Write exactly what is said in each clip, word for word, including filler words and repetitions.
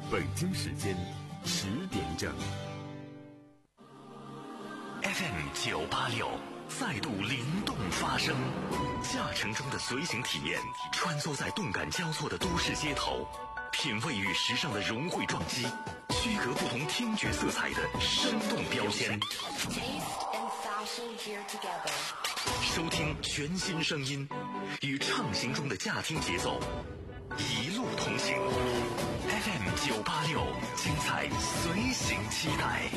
北京时间十点整。 F M 九八六再度灵动发声，驾乘中的随行体验，穿梭在动感交错的都市街头，品味与时尚的融汇撞击，区隔不同听觉色彩的生动标签。收听全新声音，与畅行中的驾听节奏，一路同行。F M 九八六，精彩随行期待。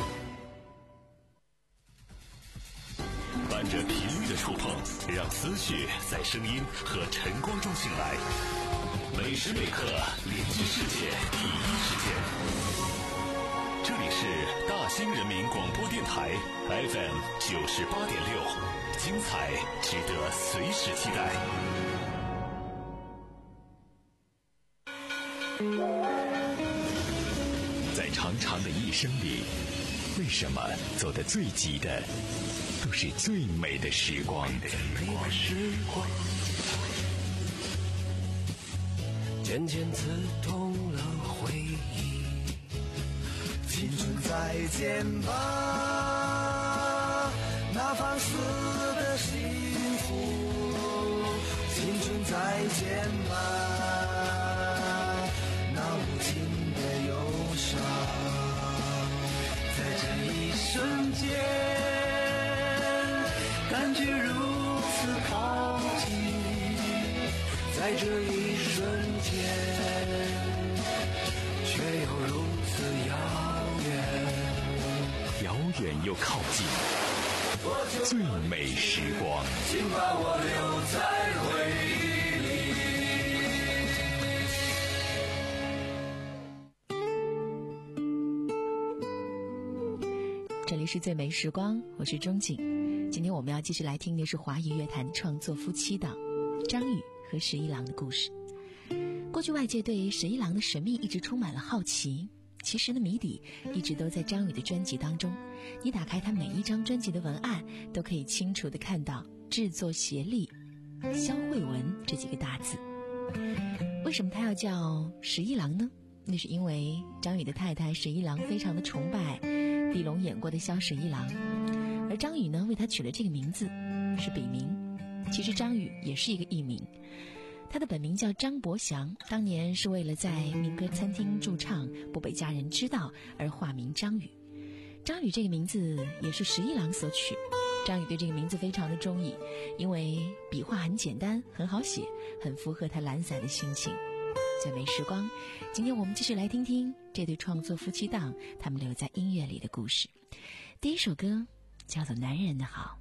伴着频率的触碰，让思绪在声音和晨光中醒来。每时每刻连接世界第一时间。这里是大兴人民广播电台 F M 九十八点六，精彩值得随时期待。在长长的一生里，为什么走得最急的都是最美的时光？ 渐渐刺痛了回忆。 青春再见吧，那放肆的幸福。青春再见吧，那无情的忧伤。在这一瞬间，感觉如此靠近，在这一瞬间，却又如此遥远， 遥远又靠近，最美时光， 请把我留在回忆里。这里是最美时光，我是钟景。今天我们要继续来听的是华语乐坛创作夫妻档张宇和十一郎的故事。过去外界对十一郎的神秘一直充满了好奇，其实呢谜底一直都在张宇的专辑当中。你打开他每一张专辑的文案，都可以清楚地看到制作协力肖慧文这几个大字。为什么他要叫十一郎呢？那是因为张宇的太太十一郎非常的崇拜狄龙演过的萧十一郎，而张宇呢为他取了这个名字，是笔名。其实张宇也是一个艺名，他的本名叫张伯祥，当年是为了在民歌餐厅驻唱不被家人知道而化名张宇。张宇这个名字也是十一郎所取，张宇对这个名字非常的中意，因为笔画很简单，很好写，很符合他懒散的心情。最美时光，今天我们继续来听听这对创作夫妻档他们留在音乐里的故事。第一首歌叫做《男人的好》。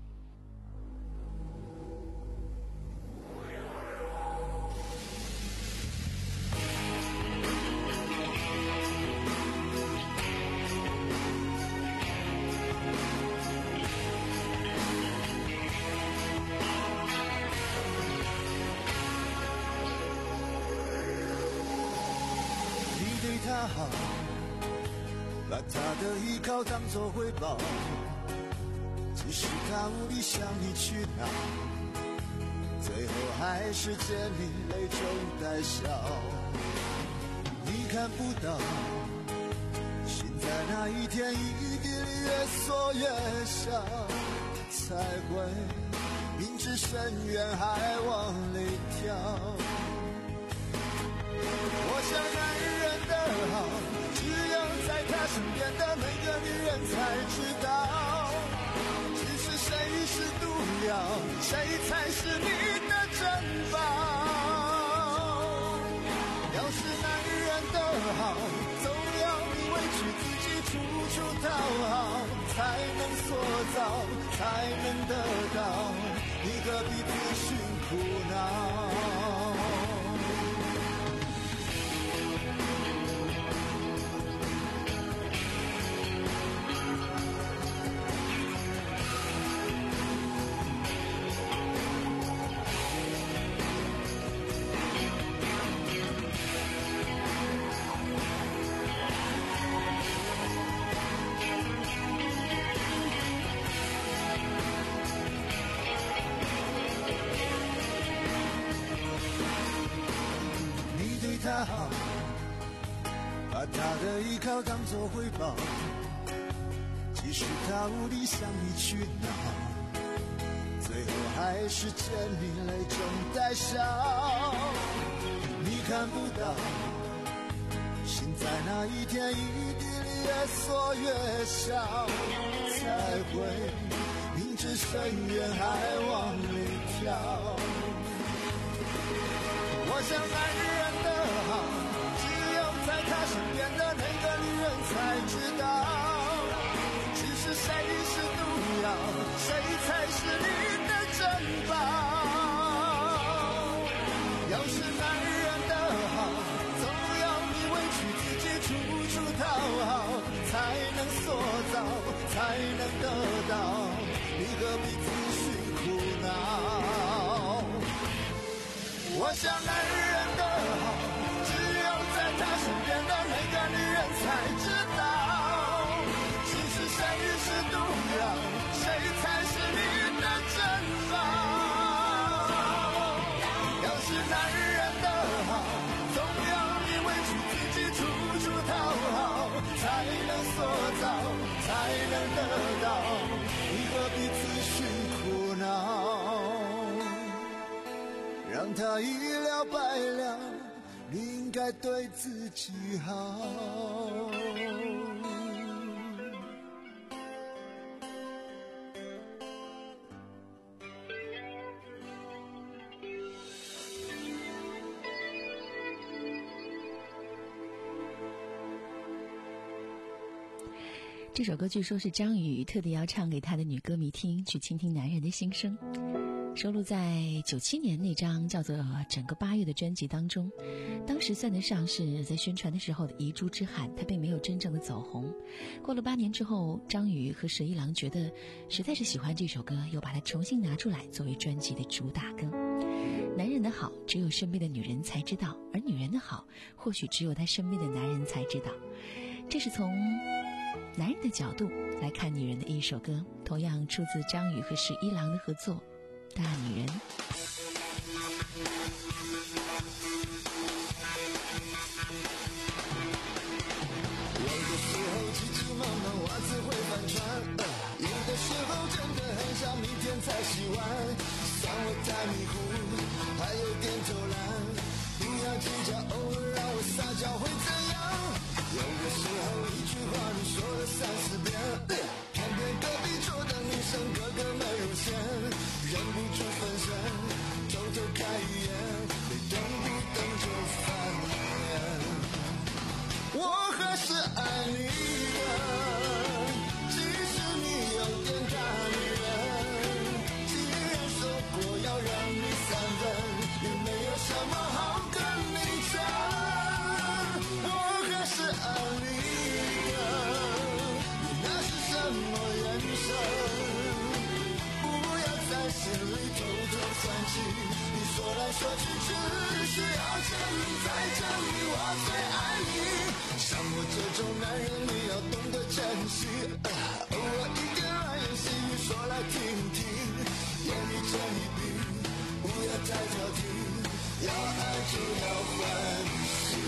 他好，把他的依靠当作回报，即使他无力向你取闹，最后还是见你泪中带笑。你看不到，心在那一天一滴里越缩越小，才会明知深渊还往里跳。我想男人的好，只有在他身边的每个女人才知道，只是谁是毒药，谁才是你的珍宝。要是男人的好，总要你委屈自己处处讨好，才能塑造，才能得到，你何必自寻苦恼。 把他的依靠当作回报，即使他无力向你去闹，最后还是见你泪中带笑。你看不到，心在那一天一地里越缩越小，才会明知深渊还往里跳。我想男人的好，只有在他身边的那个女人才知道，只是谁是毒药，谁才是你的珍宝。要是男人的好，总要你委屈自己处处讨好，才能塑造，才能得到，你何必自寻苦恼？我想男人的好，只有在他身边的那个女人才知道，其实谁是毒药，谁才是你的珍宝。要是男人的好，总要你委屈自己处处讨好，才能塑造，才能得到，你何必自寻苦恼？让他一了百了，你应该对自己好。 这首歌据说是张宇特地要唱给他的女歌迷听，去倾听男人的心声。收录在九七年那张叫做《整个八月》的专辑当中，当时算得上是在宣传的时候的遗珠之憾，他并没有真正的走红。过了八年之后，张宇和蛇一郎觉得实在是喜欢这首歌，又把它重新拿出来作为专辑的主打歌。男人的好只有身边的女人才知道，而女人的好或许只有他身边的男人才知道。这是从男人的角度来看女人的一首歌，同样出自张宇和十一郎的合作《大女人》。 有的时候急急忙忙袜子会翻船，有的时候真的很想明天才洗完，算我太迷糊，还有点偷懒，不要计较，偶尔让我撒娇会怎样？有的时候一句话你说了三四遍，偏偏隔壁桌的女生个个美如仙，忍不住分神，偷偷看一眼，你动不动就翻脸。我还是爱你的，即使你有点大女人，既然说过要让你三分，也没有什么好跟你争。我还是爱你的，你那是什么眼神？不要在心里偷偷算计，你说来说去只是要证明再证明我最爱你。像我这种男人你要懂得珍惜，呃、偶尔一点软言细语说来听听，眼里这一笔不要太挑剔，要爱就要欢喜。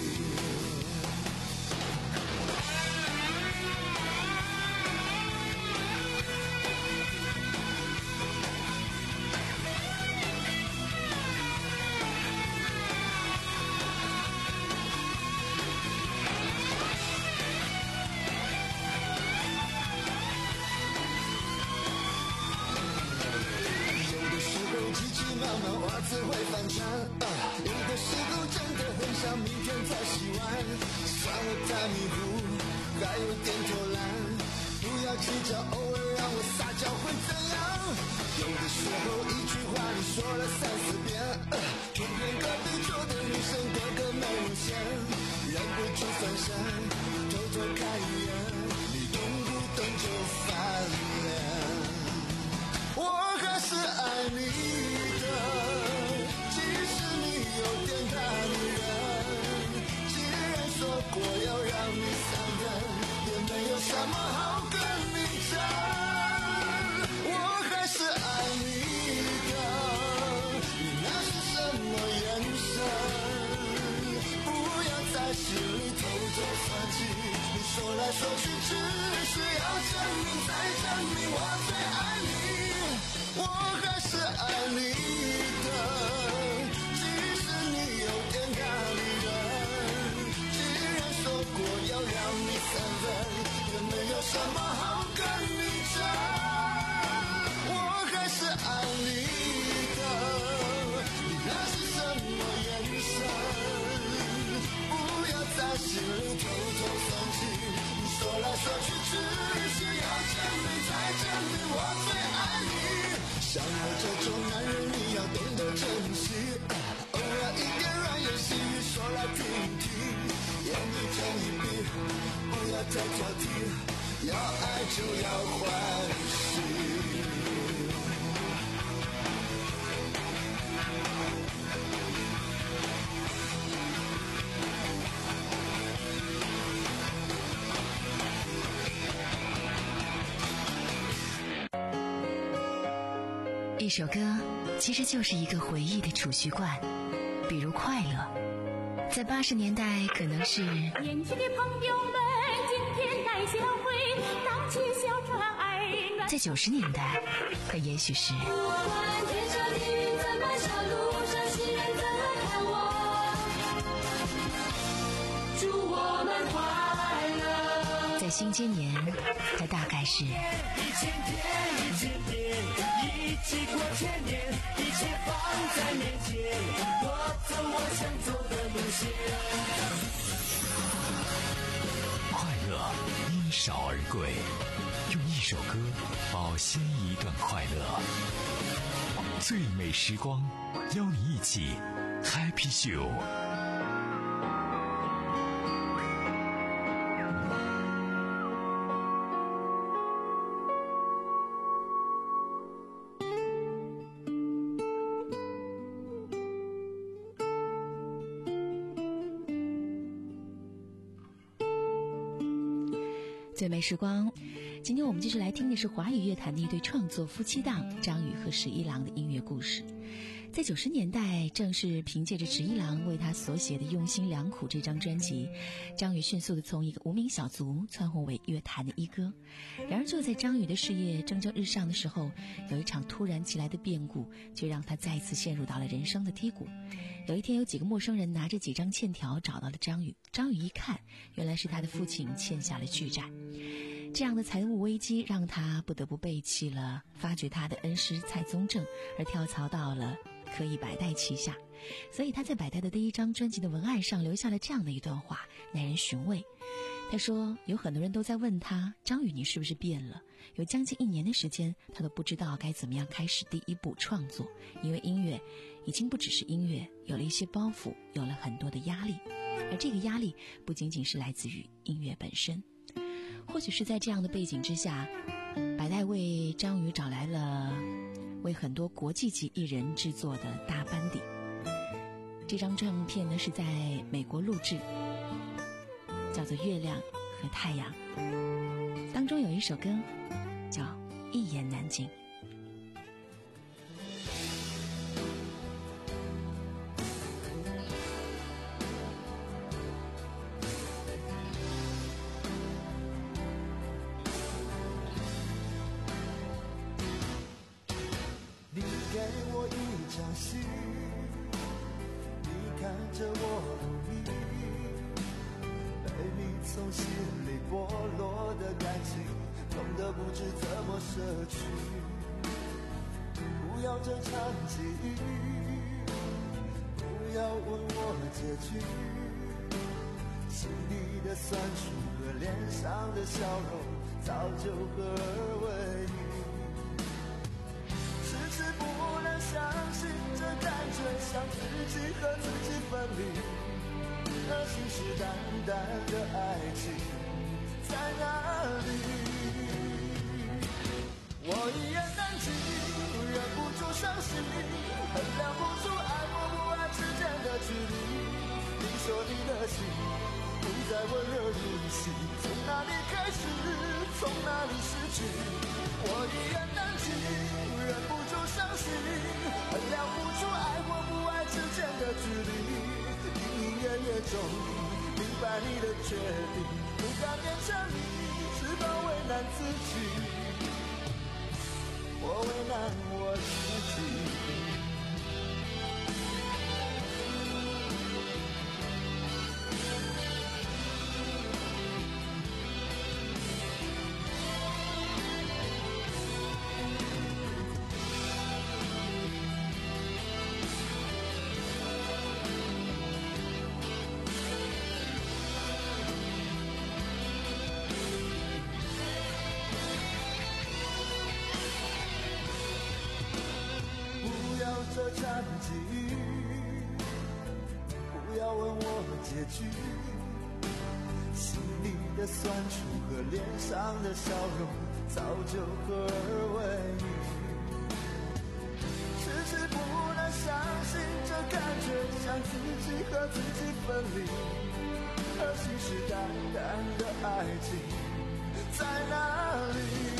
袜子会翻船，呃、有的时候真的很想明天才洗完，算我太迷糊，还有点偷懒，不要计较，偶尔让我撒娇会怎样？有的时候一句话你说了三四遍，呃、偏偏隔壁桌的女生个个美如仙，忍不住分神，偷偷看一眼，你动不动就翻脸。我还是爱你的，即使你有点大女人，既然说过要让你三分，也没有什么好跟你争。我还是爱你的，你那是什么眼神？不要在心里偷偷我最爱你，我还是爱你的，即使你有点咖喱人，既然说过要让你三分，也没有什么好跟你争，我还是爱你的，你那是什么眼神？不要在心里偷偷生气，你说来说去只是要证明再证明我最爱你，像我这种男人你要懂得珍惜，偶尔一点软言细语说来听听，眼一睁一闭，不要太挑剔，要爱就要欢喜。 一首歌其实就是一个回忆的储蓄罐，比如快乐，在八十年代可能是年轻的朋友们今天带笑会，荡起小船爱暖， 在九十年代可也许是不管天上的云怎么笑，路上行人怎么看我，祝我们快乐。 在新千年它大概是一千天一千天一起过千年，一切放在面前，我走我想走的路线。 快乐因少而贵，用一首歌保鲜一段快乐。最美时光，邀你一起 Happy Show。 最美时光，今天我们继续来听的是华语乐坛的一对创作夫妻档张宇和十一郎的音乐故事。在九十年代，正是凭借着十一郎为他所写的《用心良苦》这张专辑，张宇迅速地从一个无名小卒蹿红为乐坛的一哥。然而就在张宇的事业蒸蒸日上的时候，有一场突然其来的变故，却让他再次陷入到了人生的低谷。有一天，有几个陌生人拿着几张欠条找到了张宇，张宇一看，原来是他的父亲欠下了巨债。这样的财务危机让他不得不背弃了发掘他的恩师蔡宗正，而跳槽到了可以百代旗下。所以他在百代的第一张专辑的文案上留下了这样的一段话，耐人寻味。他说，有很多人都在问他，张宇你是不是变了？有将近一年的时间，他都不知道该怎么样开始第一步创作，因为音乐已经不只是音乐，有了一些包袱，有了很多的压力，而这个压力不仅仅是来自于音乐本身。或许是在这样的背景之下，百代为张宇找来了为很多国际级艺人制作的大班底。这张唱片呢是在美国录制，叫做《月亮和太阳》，当中有一首歌叫《一言难尽》。 你给我一张信，你看着我努力，被你从心里剥落的感情，痛得不知怎么舍去。不要这场际遇，不要问我结局，心里的酸楚和脸上的笑容早就合而为一。是不能相信，这感觉像自己和自己分离，那信誓旦旦的爱情在哪里？我一言难尽，忍不住伤心，衡量不出爱或不爱之间的距离。你说你的心不再温热如昔，从哪里开始，从哪里失去？我一言难尽，忍不住伤心，衡量不出爱或不爱之间的距离。隐隐约约中明白你的决定，不敢勉强你，只怕为难自己。 我为难我自己。这场际遇，不要问我结局，心里的酸楚和脸上的笑容早就合二为一，迟迟不能相信这感觉像自己和自己分离，而信誓旦旦的爱情在哪里？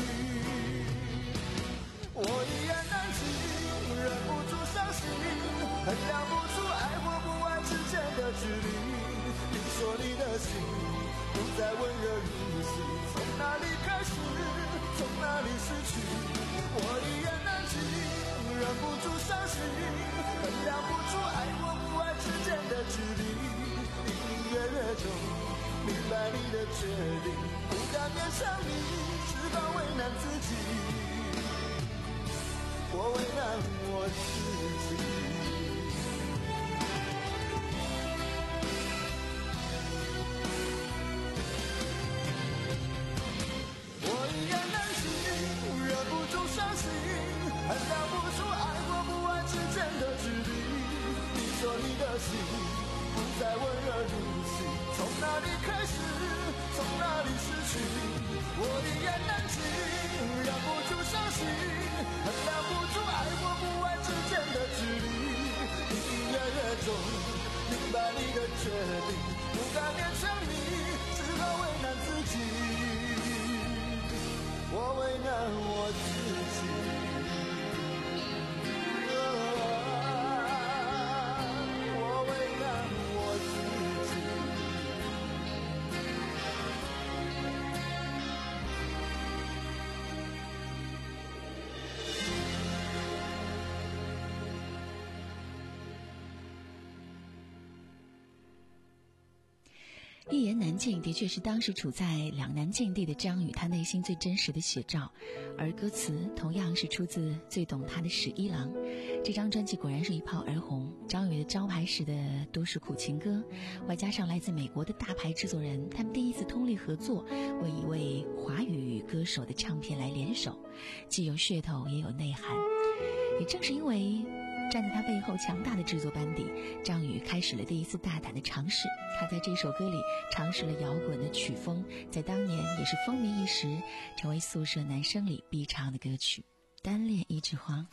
我一言难尽，忍不住伤心，衡量不出爱或不爱之间的距离。你说你的心不再温热如昔，从哪里开始，从哪里失去？我一言难尽，忍不住伤心，衡量不出爱或不爱之间的距离。隐隐约约中明白你的决定，不敢勉强你，只好为难自己。我为难我自己，我一言难尽，忍不住伤心，衡量不出爱或不爱之间的距离。你说你的心不再温热如昔，从哪里开始，从哪里失去？我一言难尽，忍不住伤心，衡量不出爱或不爱之间的距离。隐隐约约中明白你的决定，不敢勉强你，只好为难自己。我为难我自己，我为难我自己。 一言难尽的确是当时处在两难境地的张宇他内心最真实的写照，而歌词同样是出自最懂他的十一郎。这张专辑果然是一炮而红，张宇的招牌式的都市苦情歌，外加上来自美国的大牌制作人，他们第一次通力合作，为一位华语歌手的唱片来联手，既有噱头也有内涵。也正是因为站在他背后强大的制作班底，张宇开始了第一次大胆的尝试。他在这首歌里尝试了摇滚的曲风，在当年也是风靡一时，成为宿舍男生里必唱的歌曲《单恋一枝花》。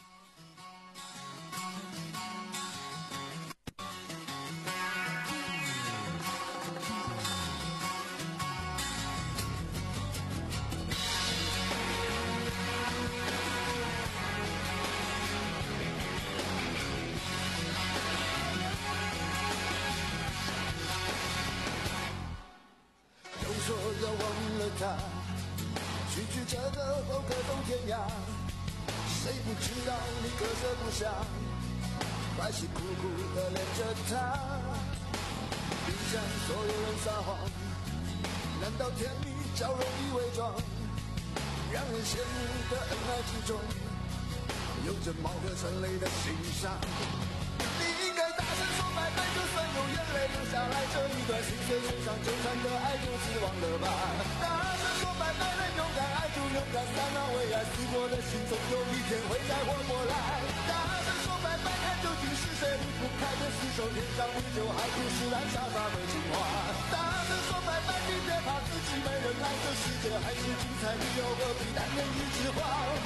曲曲折折后各走天涯，谁不知道你割舍不下，还是苦苦的恋着他。并向所有人撒谎，难道甜蜜较容易伪装？让人羡慕的恩爱之中，有着貌合神离的欣赏。你应该大声说拜拜，就算有眼泪流下来，这一段心碎身上纠缠的爱就此忘了吧。大声说拜拜，能勇敢爱就勇敢散啊，为爱死过的心总有一天会再活过来。大声说拜拜，看究竟是谁离不开这厮守天长地久，还不是染沙发为情话。大声说拜拜，你别怕自己没人爱，这世界还是精彩，你又何必单恋一枝花？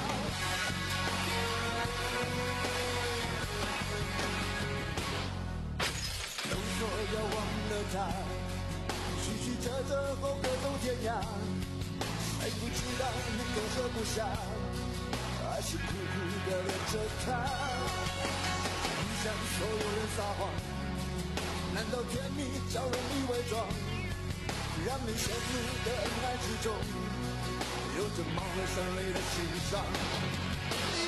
都说要忘了他，曲曲折折后各走天涯，谁不知道你割舍不下，还是苦苦的恋着他。你向所有人撒谎，难道甜蜜较容易伪装？让人羡慕的恩爱之中，有着貌合神离的欣赏。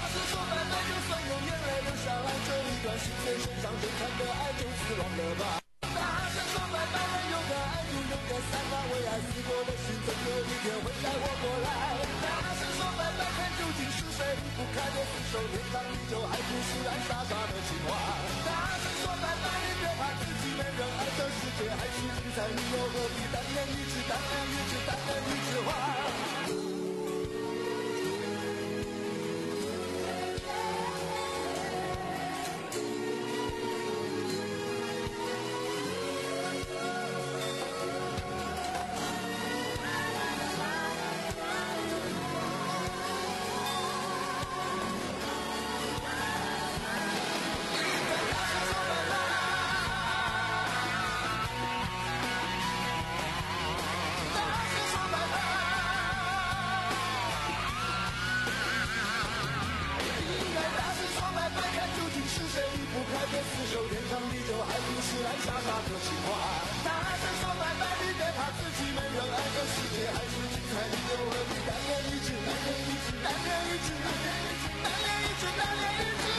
声说拜拜，就算有眼泪流下来，这一段时间身上流淌的爱就死亡了吧。大声说拜拜，勇敢爱就勇敢散吧，为爱死过的心总有一天会再活过来。大声说拜拜，看究竟是谁离不开的厮守，天长地久还不是爱傻傻的情话。大声说拜拜，你别怕自己没人爱，这世界还是精彩，你又何必单恋一直单恋一直单恋一直花。厮守天长地久，还不是爱傻傻的情话。大声说拜拜，你别怕自己没人爱，这世界还是精彩，你又何必单恋一直单恋一直单恋一直单恋一直单恋一直单恋一直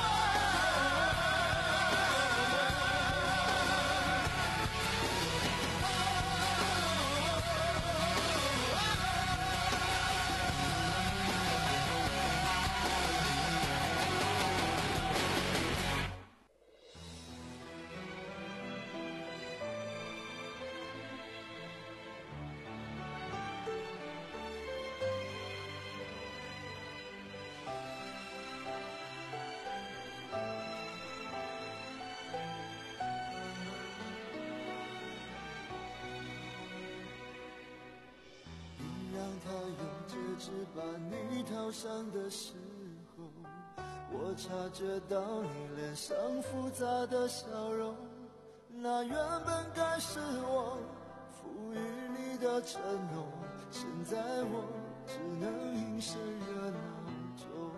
只把你套上的时候，我察觉到你脸上复杂的笑容，那原本该是我赋予你的承诺，现在我只能隐身热闹中。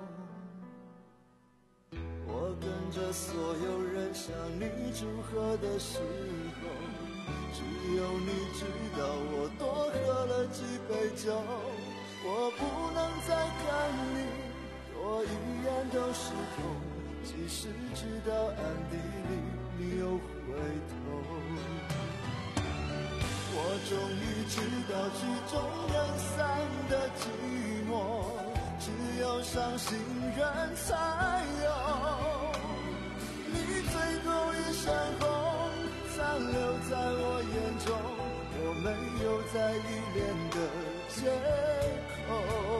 我跟着所有人向你祝贺的时候，只有你知道我多喝了几杯酒。我不能再看你多一眼都是痛，即使知道暗地里你又回头。我终于知道曲终人散的寂寞，只有伤心人才有。你最后一身红残留在我眼中，我没有再依恋的借口。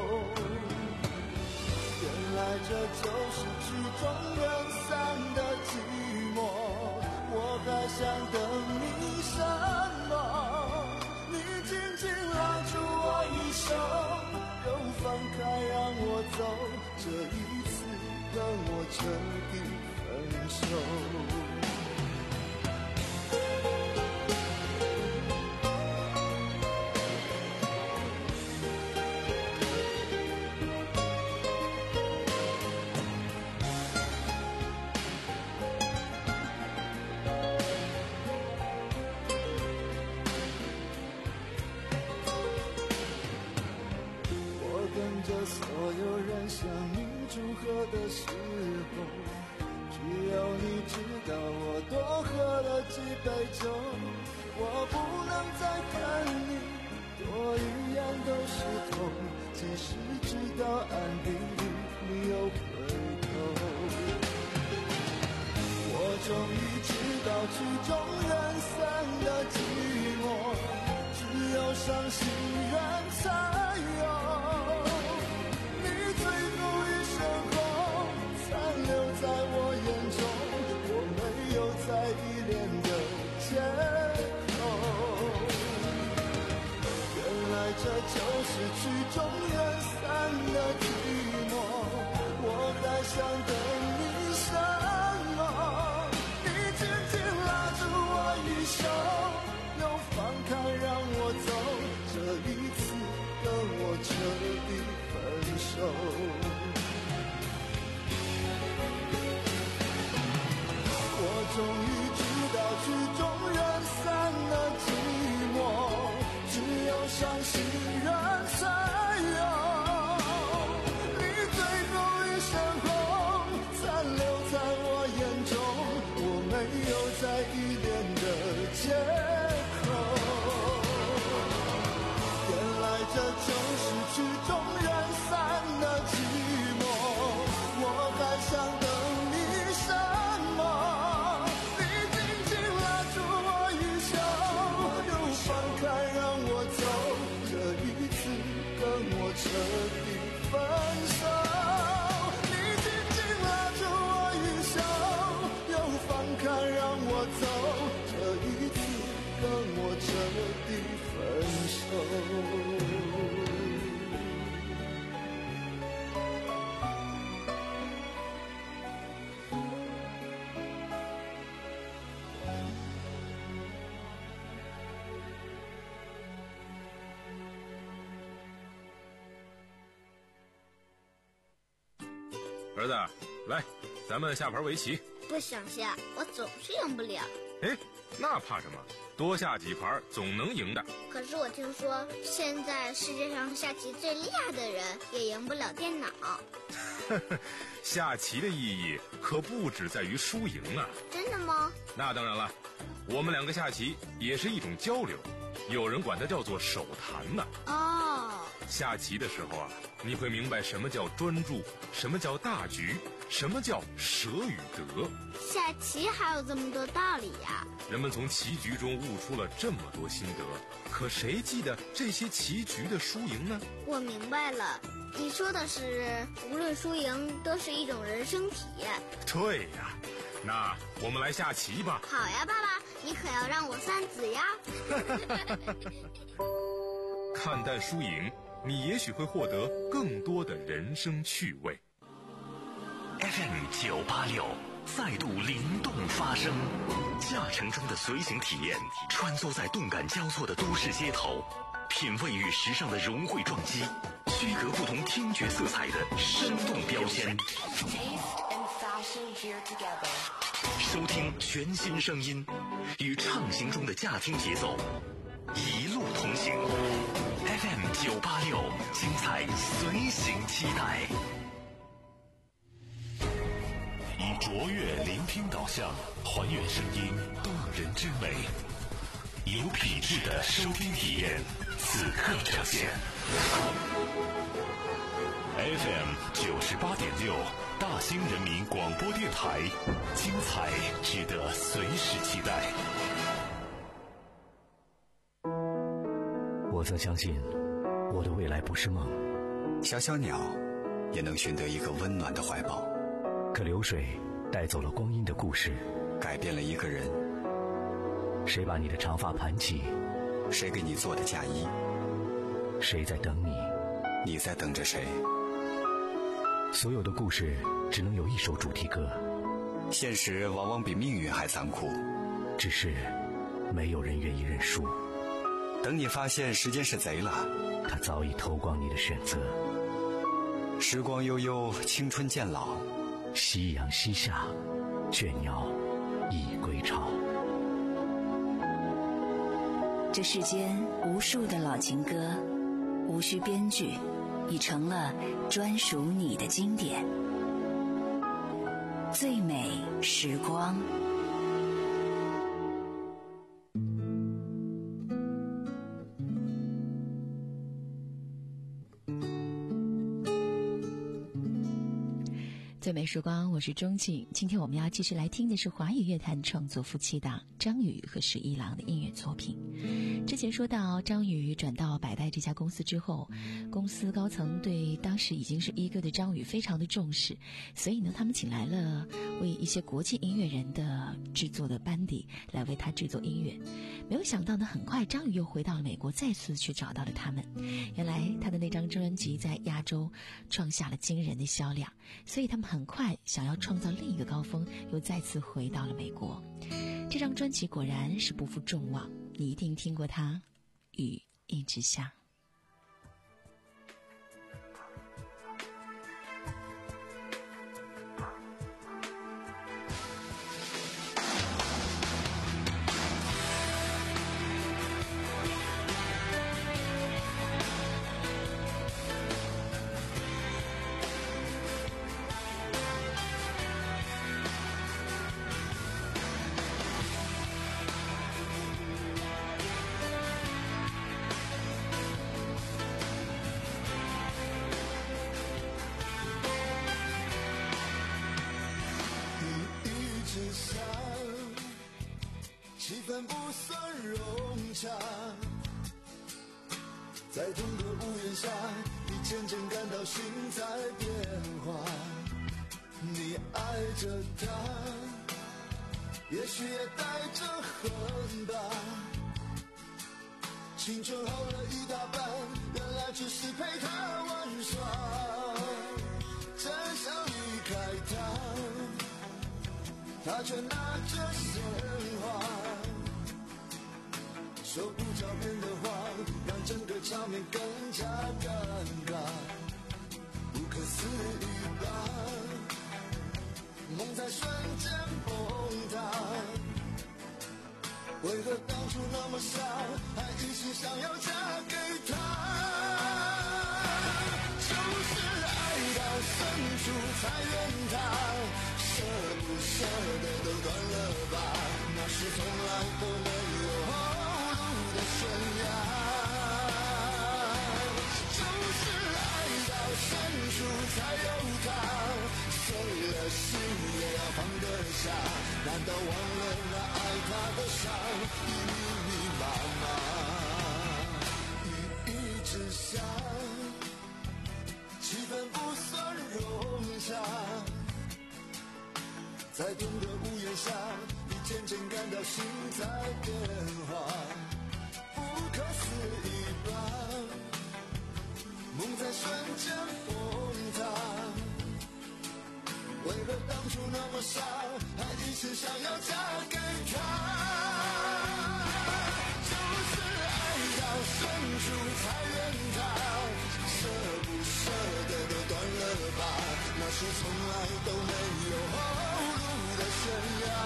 原来这就是曲终人散的寂寞，我还想等你什么？你紧紧拉住我一手，又放开让我走，这一次跟我彻底分手。所有人向你祝贺的时候，只有你知道我多喝了几杯酒。我不能再看你多一眼都是痛，即使知道暗地里你又回头。我终于知道曲终人散的寂寞，只有伤心人才有。在我眼中，我没有再依恋的借口。原来这就是曲终人散的寂寞，我还想等你什么？你紧紧拉住我一手，又放开让我走，这一次跟我彻底分手。终于知道曲终人散的寂寞，只有伤心人才有。你最后一声彻底分手。你紧紧拉着我衣袖，又放开让我走，这一次跟我彻底分手。 儿子，来，咱们下盘围棋。 不想下，我总是赢不了。 哎，那怕什么？多下几盘总能赢的。 可是我听说，现在世界上下棋最厉害的人也赢不了电脑。 下棋的意义可不只在于输赢啊。 真的吗？ 那当然了，我们两个下棋也是一种交流，有人管它叫做手谈呢。 哦， 下棋的时候啊，你会明白什么叫专注，什么叫大局，什么叫舍与得。 下棋还有这么多道理呀！ 人们从棋局中悟出了这么多心得，可谁记得这些棋局的输赢呢？ 我明白了，你说的是无论输赢都是一种人生体验。 对呀，那我们来下棋吧。 好呀，爸爸，你可要让我三子呀。 看淡输赢，你也许会获得更多的人生趣味。 F M 九八六再度灵动发声，驾乘中的随行体验，穿梭在动感交错的都市街头，品味与时尚的融汇撞击，区隔不同听觉色彩的生动标签。收听全新声音，与畅行中的驾听节奏，一路同行。F M 九八六，精彩随行期待。以卓越聆听导向，还原声音动人之美，有品质的收听体验，此刻呈现。F M 九十八点六，大兴人民广播电台，精彩值得随时期待。 我曾相信，我的未来不是梦。 小小鸟也能寻得一个温暖的怀抱。 可流水带走了光阴的故事， 改变了一个人。 谁把你的长发盘起？ 谁给你做的嫁衣？ 谁在等你？ 你在等着谁？ 所有的故事只能有一首主题歌。 现实往往比命运还残酷， 只是没有人愿意认输。 等你发现时间是贼了， 他早已偷光你的选择。 时光悠悠，青春渐老， 夕阳西下，倦鸟已归巢。 这世间无数的老情歌，无需编剧，已成了专属你的经典。最美时光。 最美时光，我是钟静。今天我们要继续来听的是华语乐坛创作夫妻档张宇和十一郎的音乐作品。之前说到张宇转到百代这家公司之后，公司高层对当时已经是一哥的张宇非常的重视，所以呢他们请来了为一些国际音乐人的制作的班底来为他制作音乐。没有想到呢，很快张宇又回到了美国，再次去找到了他们。原来他的那张专辑在亚洲创下了惊人的销量，所以他们很快想要创造另一个高峰，又再次回到了美国。这张专辑果然是不负众望，你一定听过它，雨一直下。 气氛不算融洽，在同个屋檐下，你渐渐感到心在变化。你爱着他，也许也带着恨吧。青春耗了一大半，原来只是陪他玩耍。真想离开他，他却拿着鲜花。说不着边的话，让整个场面更加尴尬。不可思议吧，梦在瞬间崩塌。为何当初那么傻，还一心想要嫁给他？就是爱到深处才怨他，舍不舍得都断了吧，那是从来都没有后路的悬崖。就是爱到深处才有他，碎了心也要放得下，难道忘了那爱他的伤已密密麻麻？雨一直下，气氛不算融洽，在同个屋檐下，你渐渐感到心在变化。不可思议吧，梦在瞬间崩塌。为何当初那么傻，还一心想要嫁给他？就是爱到深处才怨他，舍不舍得都断了吧，那是从来都没有后路的悬崖。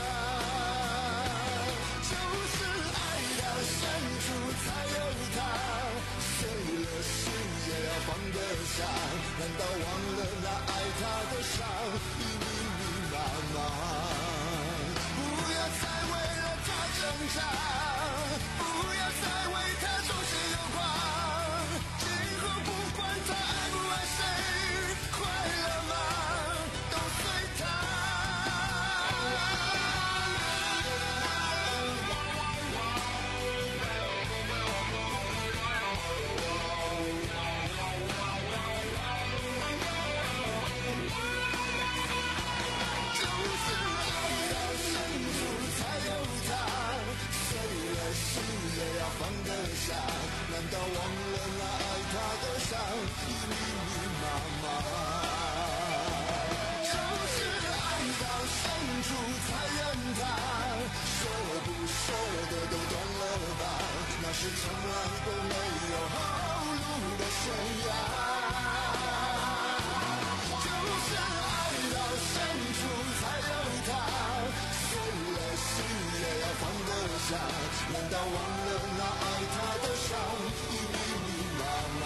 就是爱到深处才有他，碎了心也要放得下，难道忘了那爱他的伤已密密麻麻？不要再为了他挣扎，不要再为他重新有光，今后不管他爱不爱谁，快乐吗都随他。也要放得下，难道忘了那爱他的伤已密密麻麻？就是爱到深处才怨他，舍不舍得都断了吧，那是从来都没有后路的悬崖。就是爱到深处才有他，碎了心也要放得下，难道忘了那爱他的伤已密密麻麻？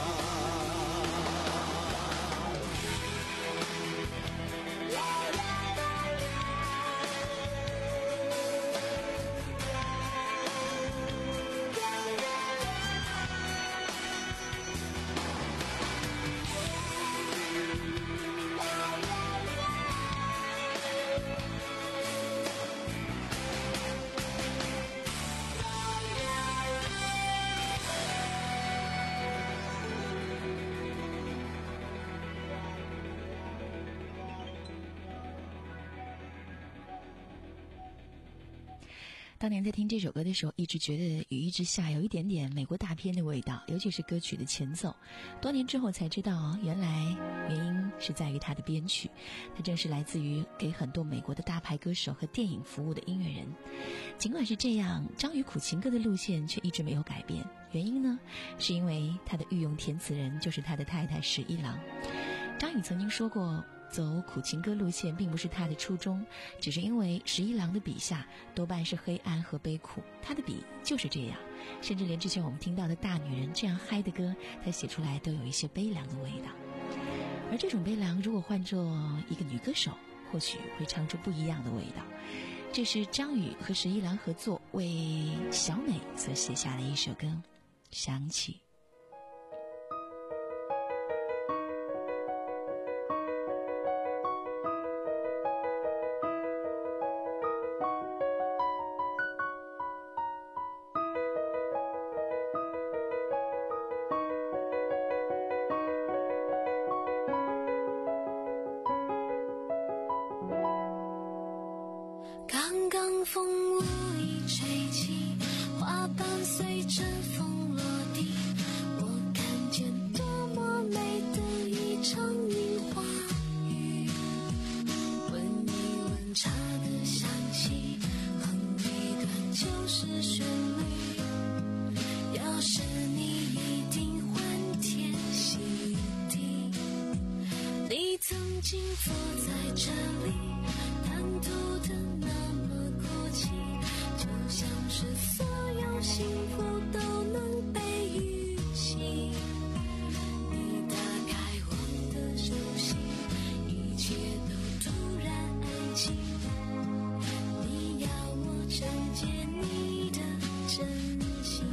当年在听这首歌的时候，一直觉得雨一直下有一点点美国大片的味道，尤其是歌曲的前奏。多年之后才知道，原来原因是在于它的编曲，它正是来自于给很多美国的大牌歌手和电影服务的音乐人。尽管是这样，张宇苦情歌的路线却一直没有改变。原因呢，是因为他的御用填词人就是他的太太十一郎。张宇曾经说过，走苦情歌路线并不是他的初衷，只是因为十一郎的笔下多半是黑暗和悲苦，他的笔就是这样，甚至连之前我们听到的大女人这样嗨的歌，他写出来都有一些悲凉的味道。而这种悲凉如果换作一个女歌手，或许会唱出不一样的味道。这是张宇和十一郎合作为小美所写下的一首歌《想起》。 风无意吹起，花瓣随着风落地，我看见多么美的一场樱花雨。闻一闻茶的香气，哼一段旧时旋律，要是你一定欢天喜地。你曾经坐在这里，谈吐的那么哭泣，就像是所有幸福都能被预期。你打开我的手心，一切都突然安静。你要我承接你的真心。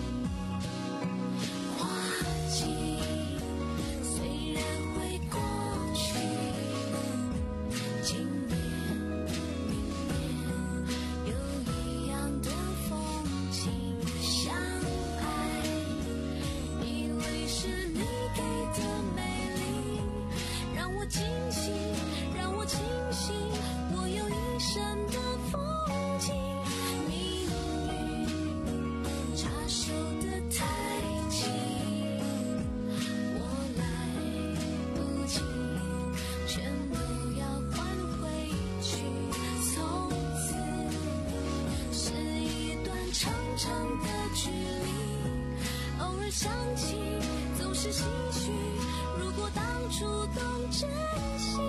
花季虽然会过去，今年明年有一样的风景。相爱以为是你给的美丽，让我惊喜，让我清醒，我有一生的风景。命运插手的太急，我来不及，全都要还回去。从此是一段长长的距离，偶尔想起总是唏嘘，如果当初懂珍惜。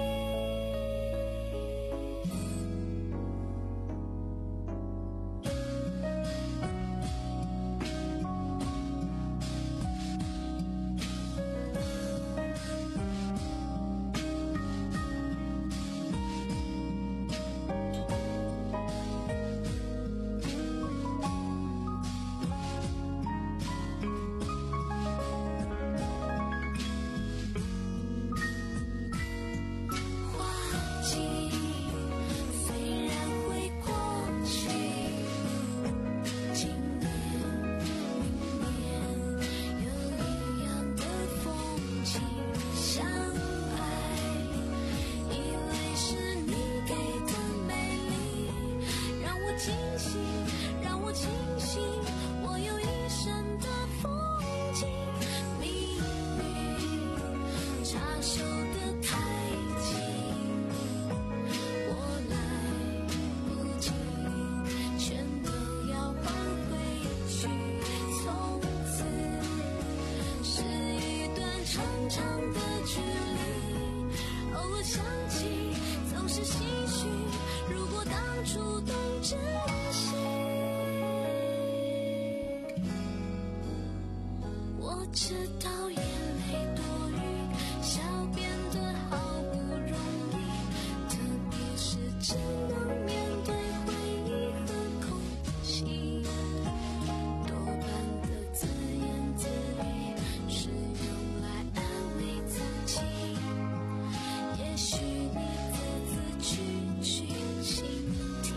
花季虽然会过去，今年明年有一样的风景。相爱以为是你给的美丽，让我惊喜，让我清醒，我有一生的风景。命运插手的太急，我来不及，全都要还回去。从此是一段长长的距离，偶尔想起总是唏嘘，如果当初懂珍惜。我知道眼泪多余，笑变得好不容易，特别是只能面对回忆和空气。多半的自言自语是用来安慰自己，也许你字字句句倾听。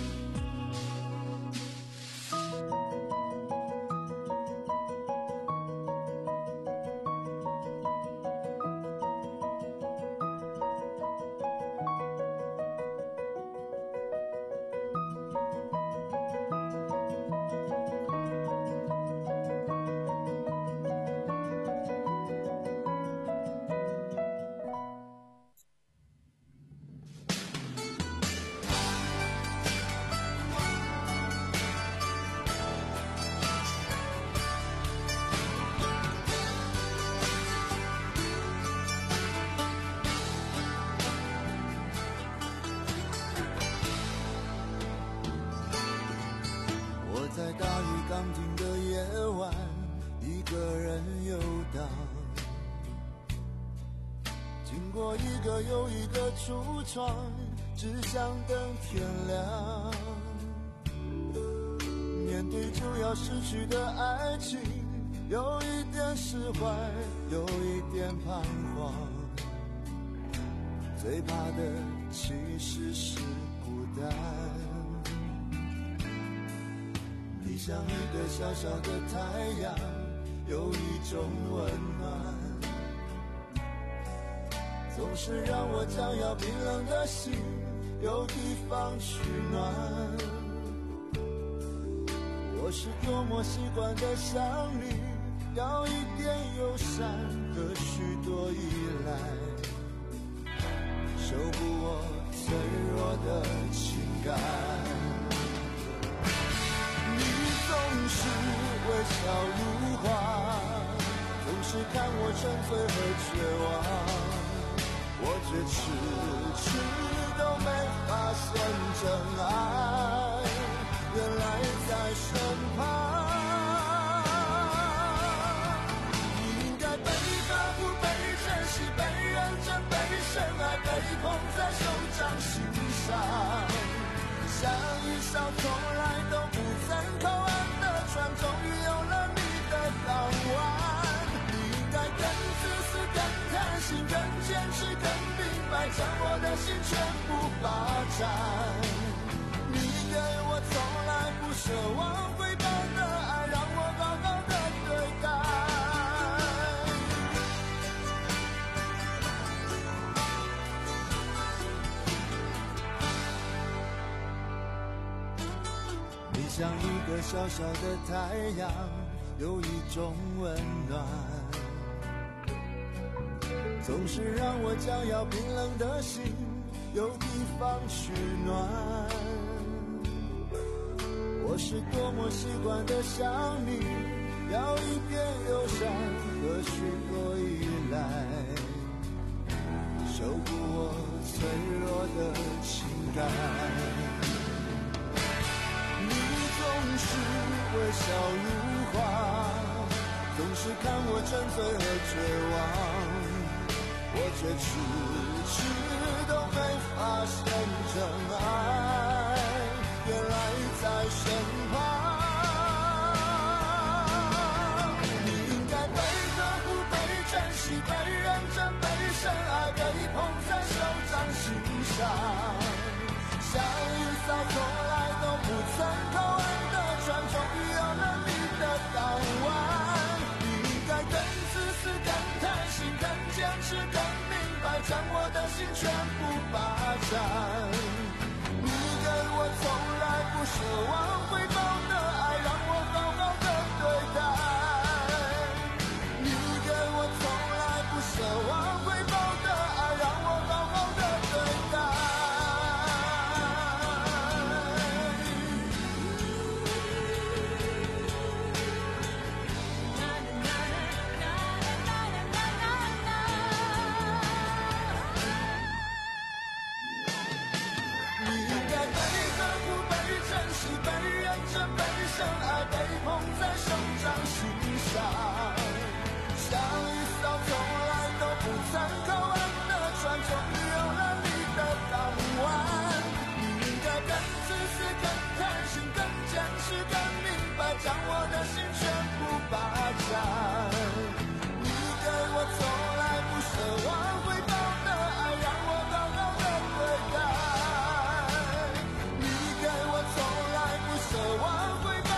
我在大雨刚停的夜晚，一个人游荡，经过一个又一个橱窗，只想等天亮。面对就要失去的爱情，有一点释怀，有一点彷徨。最怕的其实是孤单。你像一个小小的太阳，有一种温暖，总是让我将要冰冷的心有地方取暖。我是多么习惯的想你，要一点友善和许多依赖，守护我脆弱的情感。你总是微笑如花，总是看我沉醉和绝望，我却迟迟都没发现真爱原来在身旁。你应该被呵护、被珍惜、被认真、被深爱，被捧在手掌心上，像一艘从来都不曾靠岸的船，终于有了你的港湾。你应该更自私、更贪心、更坚持、更明白，将我的心全部霸占。你给我从来不奢望回报的爱，让我好好的对待。你像一个小小的太阳，有一种温暖，总是让我将要冰冷的心有地方取暖。我是多么习惯的想你，要一点友善和许多依赖，守护我脆弱的情感。你总是微笑如花，总是看我沉醉和绝望，我却迟迟都没发现真爱原来在身旁。你应该被呵护、被珍惜、被认真、被深爱，被捧在手掌心上，像一艘从来都不曾靠岸的船，终于有了你的港湾。你应该更自私、更贪心、更坚持、更明白，将我的心全部霸占。你给我从来不奢望回报的爱，让我好好的对待。你给我从来不奢望回报的爱，让我好好的对待。深爱被捧在手掌心上，像一艘从来都不曾靠岸的船，终于有了你的港湾。你应该更自私、更贪心、更坚持、更明白，将我的心全部霸占。你给我从来不奢望回报的爱，让我好好的对待。你给我从来不奢望回报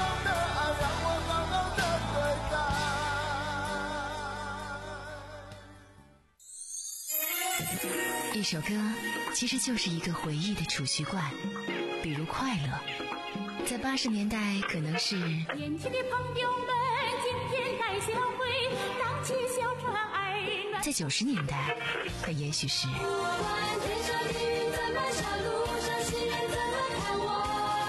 一首歌其实就是一个回忆的储蓄罐，比如快乐，在八十年代可能是年轻的朋友们今天带小会，荡起小船儿暖。 在九十年代它也许是不管天上雨怎么下，路上行人怎么看我，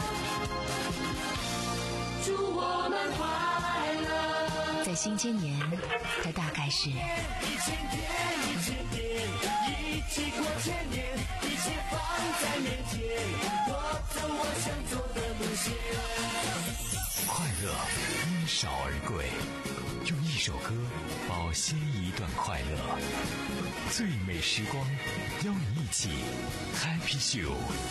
祝我们快乐。 在新千年它大概是一千天一千天一起过千年，一切放在面前，我走我想走的路线。 快乐因少而贵，用一首歌保鲜一段快乐。最美时光，邀你一起 Happy Show。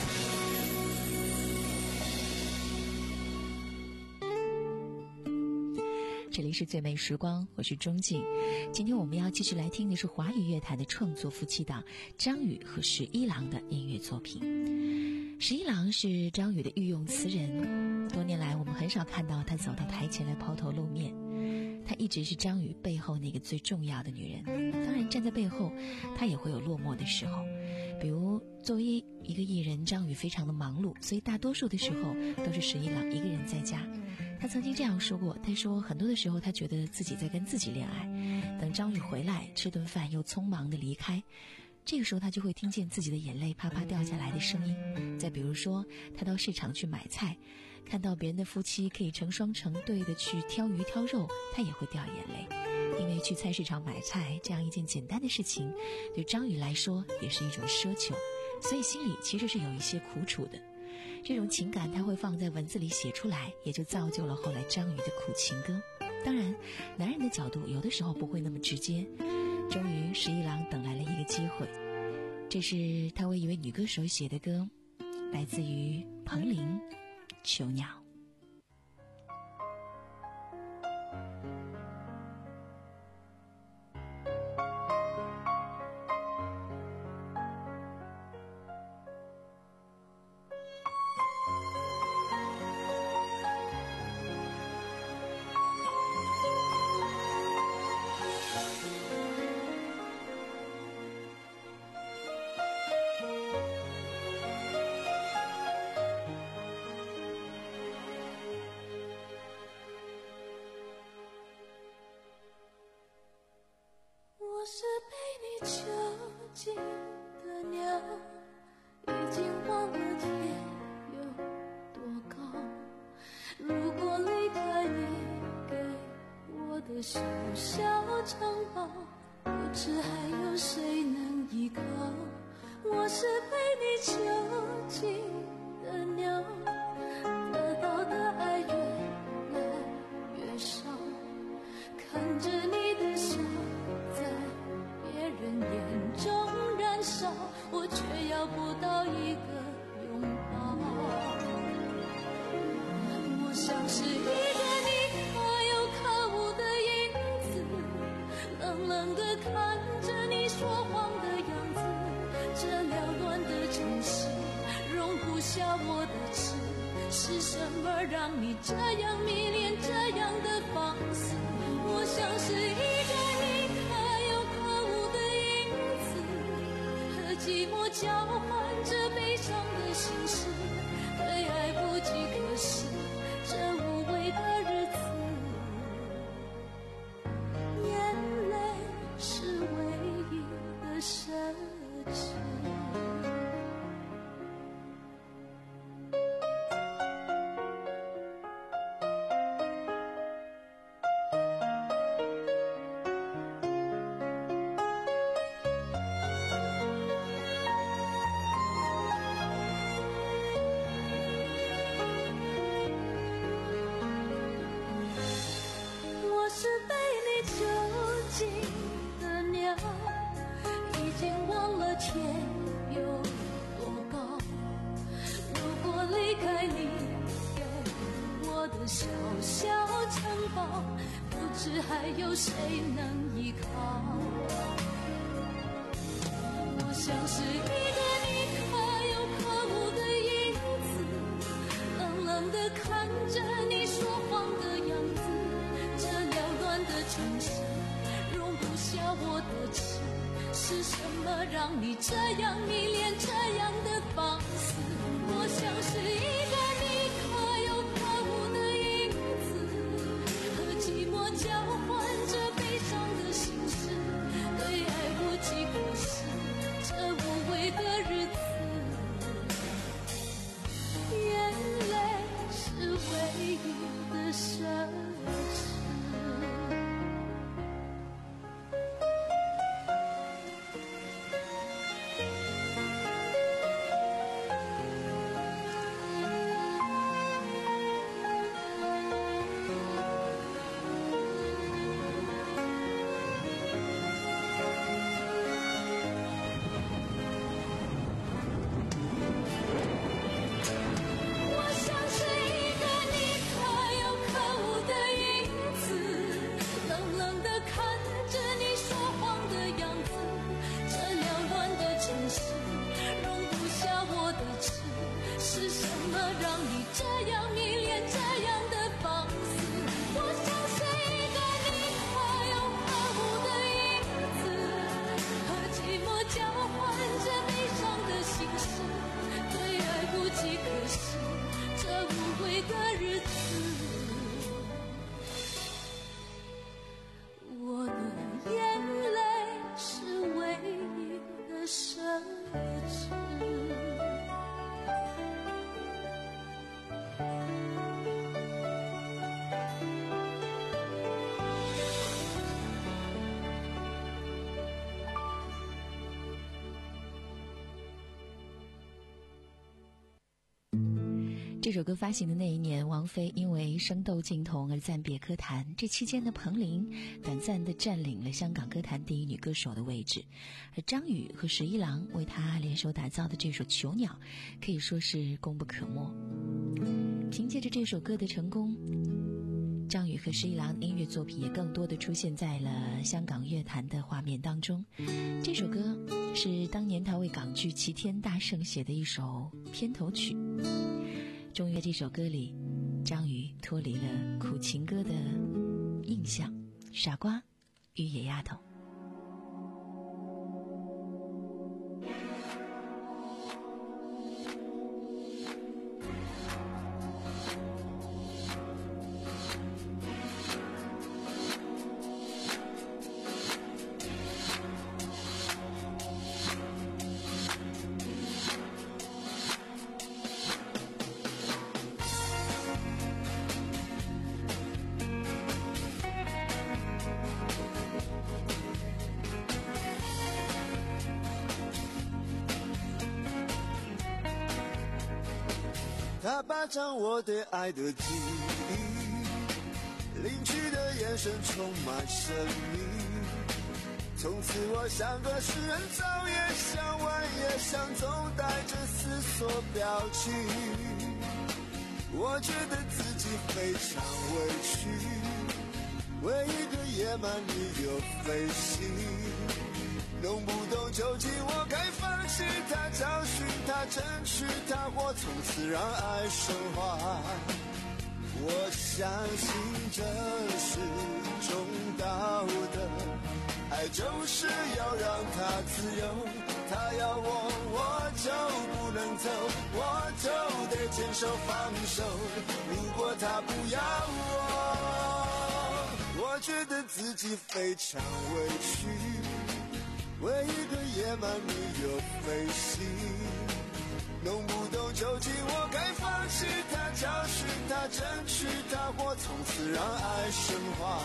这里是最美时光，我是钟静。今天我们要继续来听的是华语乐坛的创作夫妻档张宇和十一郎的音乐作品。十一郎是张宇的御用词人， 多年来我们很少看到她走到台前来抛头露面，她一直是张宇背后那个最重要的女人。当然站在背后她也会有落寞的时候，比如作为一个艺人，张宇非常的忙碌，所以大多数的时候都是十一郎一个人在家。他曾经这样说过，他说很多的时候他觉得自己在跟自己恋爱，等张宇回来吃顿饭又匆忙的离开，这个时候他就会听见自己的眼泪啪啪掉下来的声音。再比如说他到市场去买菜，看到别人的夫妻可以成双成对的去挑鱼挑肉，他也会掉眼泪，因为去菜市场买菜这样一件简单的事情对张宇来说也是一种奢求，所以心里其实是有一些苦楚的。这种情感他会放在文字里写出来，也就造就了后来张宇的苦情歌。当然男人的角度有的时候不会那么直接，终于十一郎等来了一个机会，这是他为一位女歌手写的歌，来自于彭羚《囚鸟》。 我是被你囚禁的鸟，已经忘了天有多高。如果离开你给我的小小城堡，不知还有谁能依靠。我是被你囚禁的鸟，得到的爱越来越少，看着你的笑在别人眼中燃烧，我却要不到一个拥抱。我像是一个你可有可无的影子，冷冷地看着你说谎的样子。这缭乱的城市容不下我的痴，是什么让你这样迷恋这样的放肆？我像是一个你可有可无的影子，和寂寞交换着悲伤的心事，对爱不计可施这无味的日子。眼泪是唯一的奢侈。小小城堡，不知还有谁能依靠。我像是一个你可有可无的影子，冷冷地看着你说谎的样子。这缭乱的城市容不下我的痴，是什么让你这样迷恋这样的放肆？我像是一个你可有可无的交换着悲伤的心事，对爱不计可施这无味的日子。眼泪是唯一的奢侈。 这首歌发行的那一年，王菲因为生斗镜童而暂别歌坛，这期间的彭羚短暂地占领了香港歌坛第一女歌手的位置，而张宇和十一郎为她联手打造的这首《囚鸟》可以说是功不可没。凭借着这首歌的成功，张宇和十一郎音乐作品也更多地出现在了香港乐坛的画面当中。这首歌是当年他为港剧《齐天大圣》写的一首片头曲。终于这首歌里，张宇脱离了苦情歌的印象，傻瓜与野丫头。 他霸占我对爱的记忆，领取的眼神充满神秘。从此我像个诗人，早也想晚也想，总带着思索表情。我觉得自己非常委屈，为一个野蛮女友费心。弄不懂究竟我该放弃他，找寻他，争取他，或从此让爱升华。我相信这是种道德，爱就是要让他自由，他要我我就不能走，我就得坚守放手。如果他不要我，我觉得自己非常委屈，为一个野蛮女友费心。弄不懂究竟我该放弃他，找寻他，争取他，或从此让爱升华。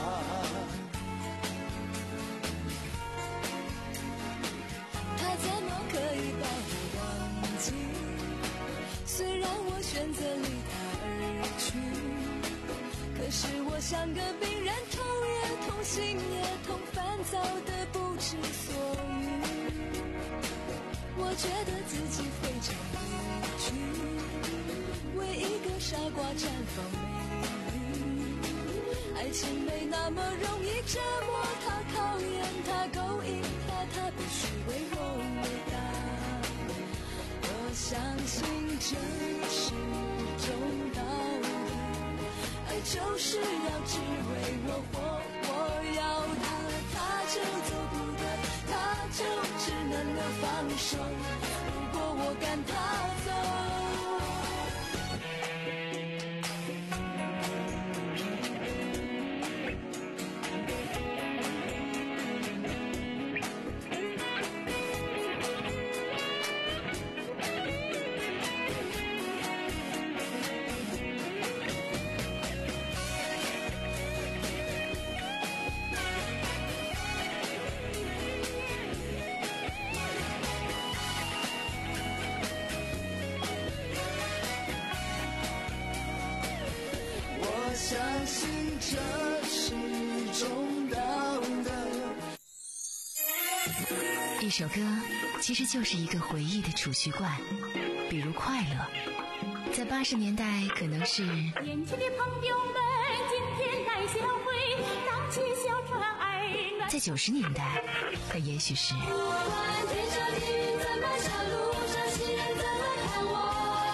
他怎么可以把我忘记？虽然我选择离他而去，可是我像个病人，头也痛，心也痛，烦躁的不知所云。我觉得自己非常委屈，为一个傻瓜绽放美丽。爱情没那么容易，折磨他，考验他，勾引他，他必须为我伟大。我相信这是种道德，爱就是要只为我活，我要他，他就走不得，他就只能够放手。如果我赶他走，相信这是种道德。 一首歌其实就是一个回忆的储蓄罐，比如快乐，在八十年代可能是年轻的朋友们今天来相会，荡起小船儿暖。 在九十年代它也许是我看天着雨，怎么小路上行人怎么看我，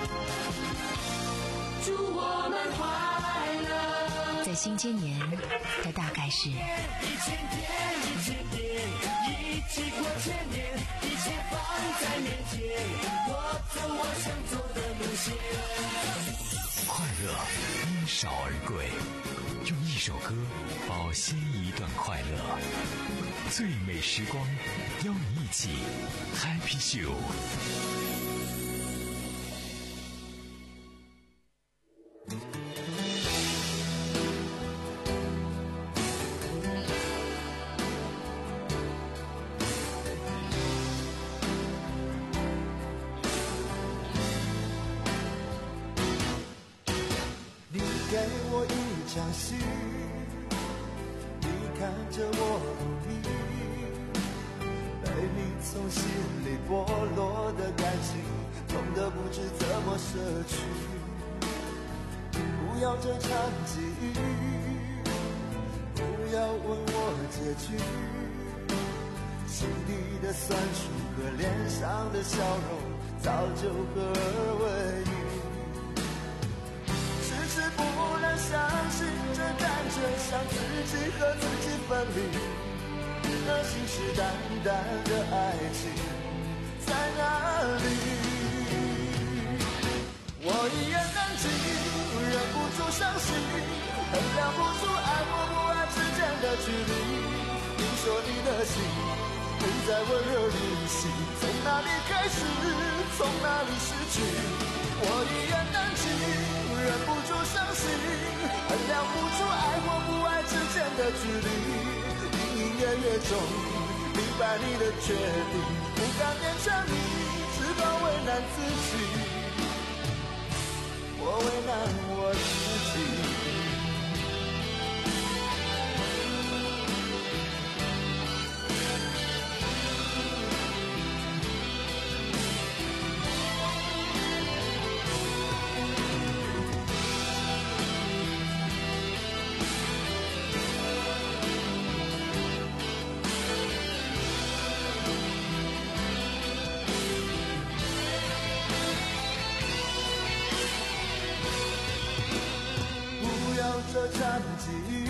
祝我们快乐。 在新千年它大概是一千天一千年，一起过千年，一切放在面前，我走我想走的路线。 快乐因少而贵，用一首歌保鲜一段快乐。最美时光，邀你一起 Happy Show。 息，你看着我努力，被你从心里剥落的感情，痛得不知怎么舍去。不要这场际遇，不要问我结局，心底的酸楚和脸上的笑容早就合二为一。迟迟不能相信，这感觉像自己和自己分离，那信誓旦旦的爱情在哪里？我一言难尽，忍不住伤心，衡量不出爱或不爱之间的距离。你说你的心不再温热旅行，从哪里开始，从哪里失去？我一言难尽，忍不住伤心，衡量不出爱或不爱之间的距离。隐隐约约中明白你的决定，不敢勉强你，只好为难自己。我为难我自己。这场际遇，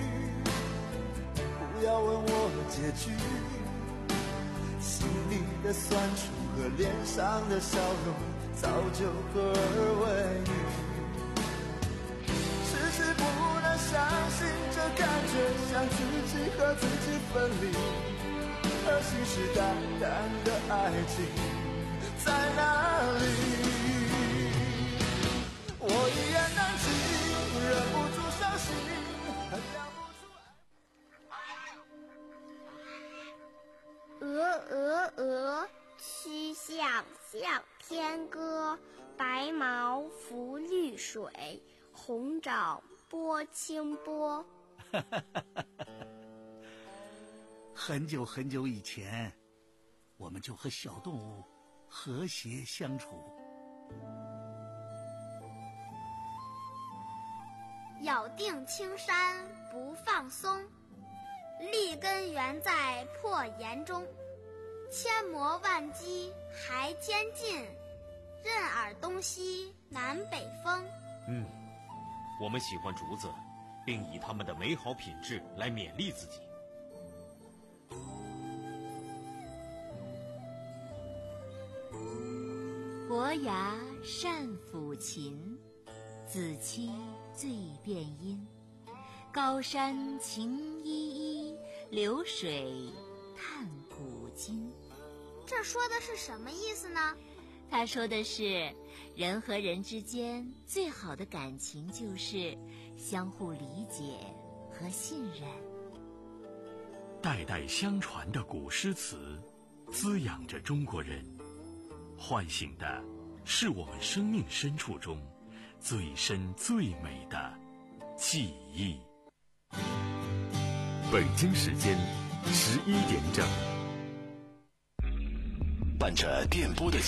不要问我结局，心里的酸楚和脸上的笑容早就合二为一。迟迟不能相信，这感觉像自己和自己分离，而信誓旦旦的爱情在哪里？我一言难尽，忍不住伤心，衡量不出鹅鹅鹅，曲项向天歌，白毛浮绿水，红掌拨清波。 很久很久以前，我们就和小动物和谐相处。 咬定青山不放松，立根原在破岩中。千磨万击还坚劲，任尔东西南北风。 嗯，我们喜欢竹子，并以它们的美好品质来勉励自己。 伯牙善抚琴，子期最辨音。高山晴依依，流水叹古今。 这说的是什么意思呢？ 他说的是，人和人之间最好的感情就是相互理解和信任。 代代相传的古诗词，滋养着中国人，唤醒的是我们生命深处中最深最美的记忆。 北京时间十一点整， 伴着电波的